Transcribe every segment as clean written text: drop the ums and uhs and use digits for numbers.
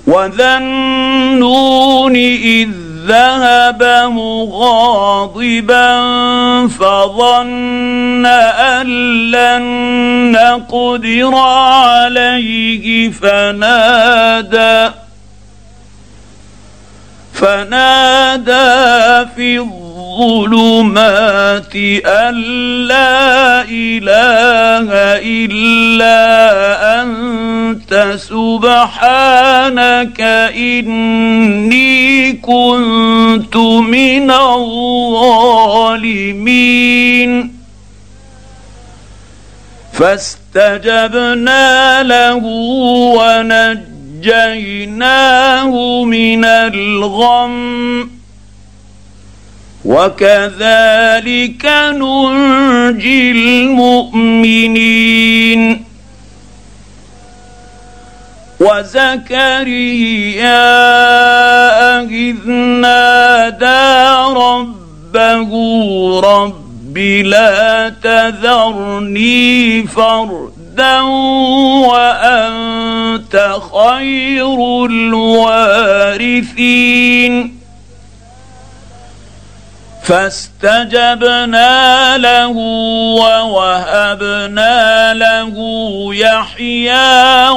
وذا النون إذ ذهب مغاضبا فظن أن لن نقدر عليه فنادى في الظلمات أن لا إله إلا أنت سبحانك إني كنت من الظالمين فاستجبنا له ونجيناه من الغم وكذلك ننجي المؤمنين وزكريا إذ نادى ربه رب لا تذرني فردا وأنت خير الوارثين فاستجبنا له ووهبنا له يحيى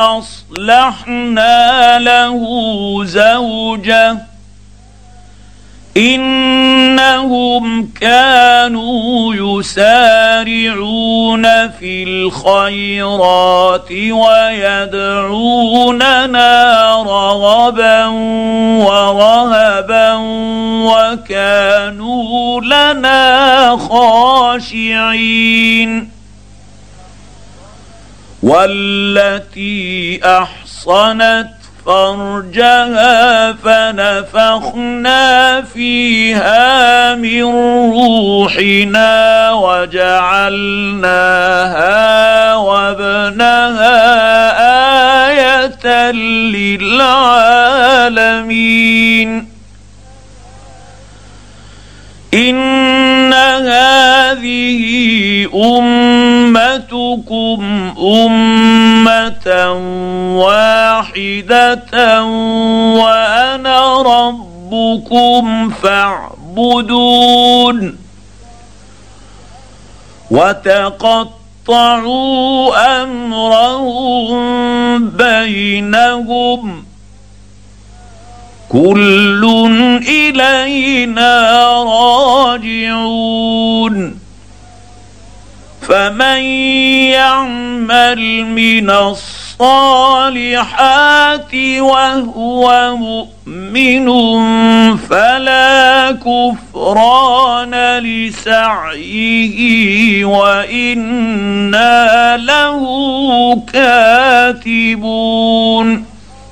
وأصلحنا له زوجه إنهم كانوا يسارعون في الخيرات ويدعوننا رغبا ورهبا وكانوا لنا خاشعين والتي أحصنت فرجها فنفخنا فيها من روحنا وجعلناها وابنها آية للعالمين إن هذه أمتكم أمة واحدة وأنا ربكم فاعبدون وتقطعوا أمرهم بينهم كل إلينا راجعون فمن يعمل من الصالحات وهو مؤمن فلا كفران لسعيه وإنا له كاتبون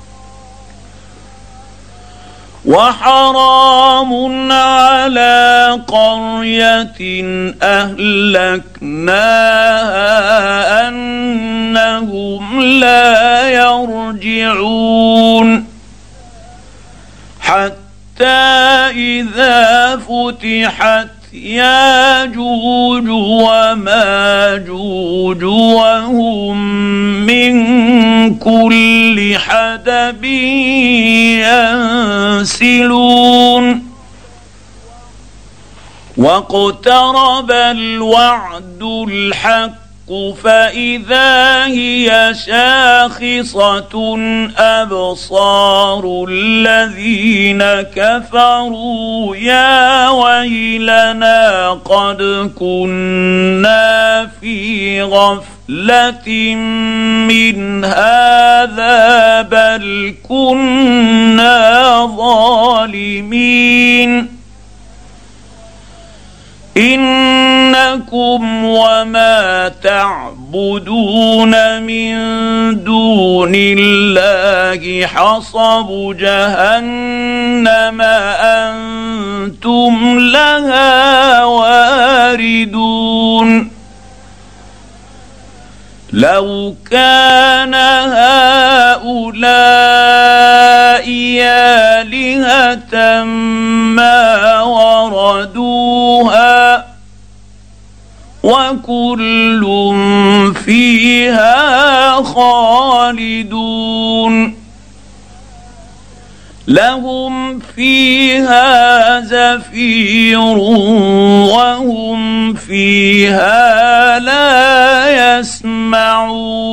وحرام على قرية أهلكناها أنهم لا يرجعون حتى إذا فتحت ياجوج وماجوج وهم من كل حدب ينسلون واقترب الوعد الحق فإذا هي شاخصة أبصار الذين كفروا يا ويلنا قد كنا في غفلة من هذا بل كنا ظالمين إنكم وما تعبدون من دون الله حصب جهنم أنتم لها واردون لو كان هؤلاء آلهة ما وردوها وكل فيها خالدون لهم فيها زفير وهم فيها لا يسمعون.